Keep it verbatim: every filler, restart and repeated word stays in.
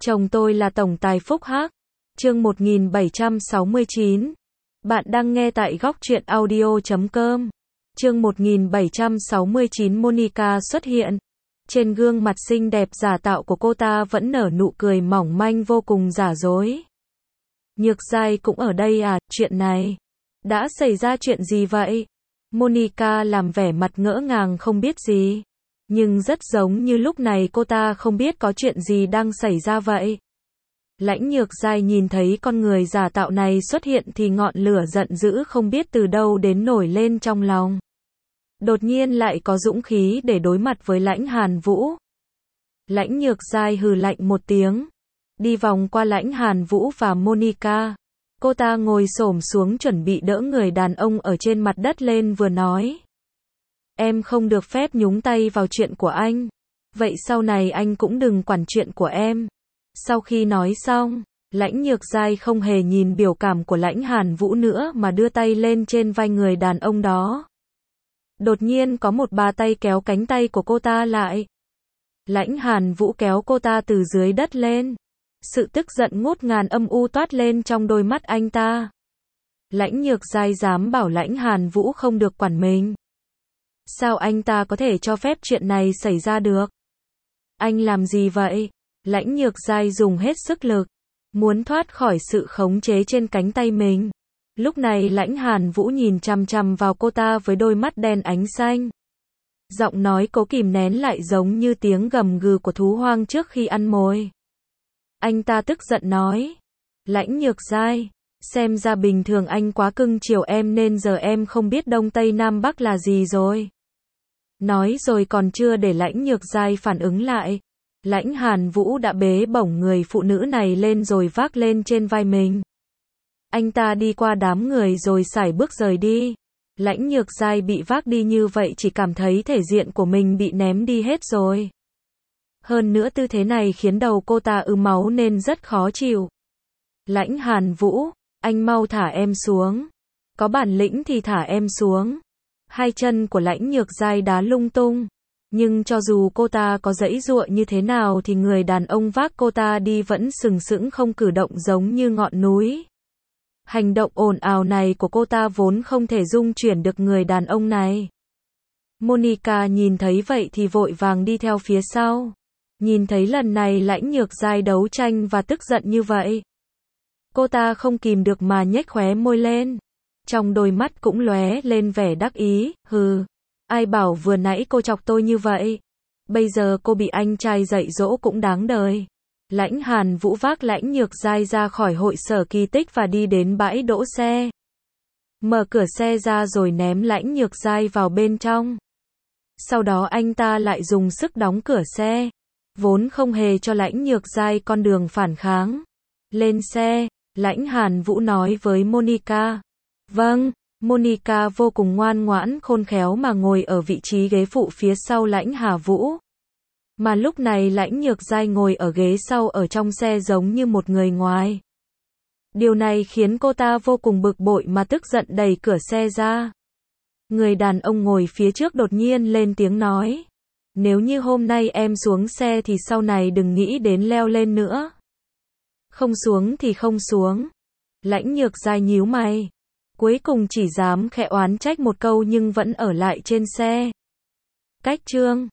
Chồng tôi là tổng tài Phúc Hắc. Chương một nghìn bảy trăm sáu mươi chín. Bạn đang nghe tại góc truyện audio chấm com. Chương một nghìn bảy trăm sáu mươi chín. Monica xuất hiện. Trên gương mặt xinh đẹp giả tạo của cô ta vẫn nở nụ cười mỏng manh vô cùng giả dối. Nhược Giai cũng ở đây à, chuyện này đã xảy ra chuyện gì vậy? Monica làm vẻ mặt ngỡ ngàng không biết gì. Nhưng rất giống như lúc này cô ta không biết có chuyện gì đang xảy ra vậy. Lãnh Nhược Giai nhìn thấy con người giả tạo này xuất hiện thì ngọn lửa giận dữ không biết từ đâu đến nổi lên trong lòng. Đột nhiên lại có dũng khí để đối mặt với Lãnh Hàn Vũ. Lãnh Nhược Giai hừ lạnh một tiếng, đi vòng qua Lãnh Hàn Vũ và Monica. Cô ta ngồi xổm xuống chuẩn bị đỡ người đàn ông ở trên mặt đất lên vừa nói. Em không được phép nhúng tay vào chuyện của anh. Vậy sau này anh cũng đừng quản chuyện của em. Sau khi nói xong, Lãnh Nhược Giai không hề nhìn biểu cảm của Lãnh Hàn Vũ nữa mà đưa tay lên trên vai người đàn ông đó. Đột nhiên có một bàn tay kéo cánh tay của cô ta lại. Lãnh Hàn Vũ kéo cô ta từ dưới đất lên. Sự tức giận ngút ngàn âm u toát lên trong đôi mắt anh ta. Lãnh Nhược Giai dám bảo Lãnh Hàn Vũ không được quản mình. Sao anh ta có thể cho phép chuyện này xảy ra được? Anh làm gì vậy? Lãnh Nhược Giai dùng hết sức lực, muốn thoát khỏi sự khống chế trên cánh tay mình. Lúc này Lãnh Hàn Vũ nhìn chằm chằm vào cô ta với đôi mắt đen ánh xanh. Giọng nói cố kìm nén lại giống như tiếng gầm gừ của thú hoang trước khi ăn mồi. Anh ta tức giận nói. Lãnh Nhược Giai, xem ra bình thường anh quá cưng chiều em nên giờ em không biết Đông Tây Nam Bắc là gì rồi. Nói rồi còn chưa để Lãnh Nhược Giai phản ứng lại. Lãnh Hàn Vũ đã bế bổng người phụ nữ này lên rồi vác lên trên vai mình. Anh ta đi qua đám người rồi sải bước rời đi. Lãnh Nhược Giai bị vác đi như vậy chỉ cảm thấy thể diện của mình bị ném đi hết rồi. Hơn nữa tư thế này khiến đầu cô ta ứ máu nên rất khó chịu. Lãnh Hàn Vũ, anh mau thả em xuống. Có bản lĩnh thì thả em xuống. Hai chân của Lãnh Nhược Giai đá lung tung. Nhưng cho dù cô ta có giãy giụa như thế nào thì người đàn ông vác cô ta đi vẫn sừng sững không cử động giống như ngọn núi. Hành động ồn ào này của cô ta vốn không thể dung chuyển được người đàn ông này. Monica nhìn thấy vậy thì vội vàng đi theo phía sau. Nhìn thấy lần này Lãnh Nhược Giai đấu tranh và tức giận như vậy, cô ta không kìm được mà nhếch khóe môi lên. Trong đôi mắt cũng lóe lên vẻ đắc ý, hừ. Ai bảo vừa nãy cô chọc tôi như vậy? Bây giờ cô bị anh trai dạy dỗ cũng đáng đời. Lãnh Hàn Vũ vác Lãnh Nhược Giai ra khỏi hội sở kỳ tích và đi đến bãi đỗ xe. Mở cửa xe ra rồi ném Lãnh Nhược Giai vào bên trong. Sau đó anh ta lại dùng sức đóng cửa xe, vốn không hề cho Lãnh Nhược Giai con đường phản kháng. Lên xe, Lãnh Hàn Vũ nói với Monica. Vâng. Monica vô cùng ngoan ngoãn khôn khéo mà ngồi ở vị trí ghế phụ phía sau Lãnh Hà Vũ. Mà lúc này Lãnh Nhược Giai ngồi ở ghế sau ở trong xe giống như một người ngoài. Điều này khiến cô ta vô cùng bực bội mà tức giận đẩy cửa xe ra. Người đàn ông ngồi phía trước đột nhiên lên tiếng nói. Nếu như hôm nay em xuống xe thì sau này đừng nghĩ đến leo lên nữa. Không xuống thì không xuống. Lãnh Nhược Giai nhíu mày. Cuối cùng chỉ dám khẽ oán trách một câu nhưng vẫn ở lại trên xe. Cách chương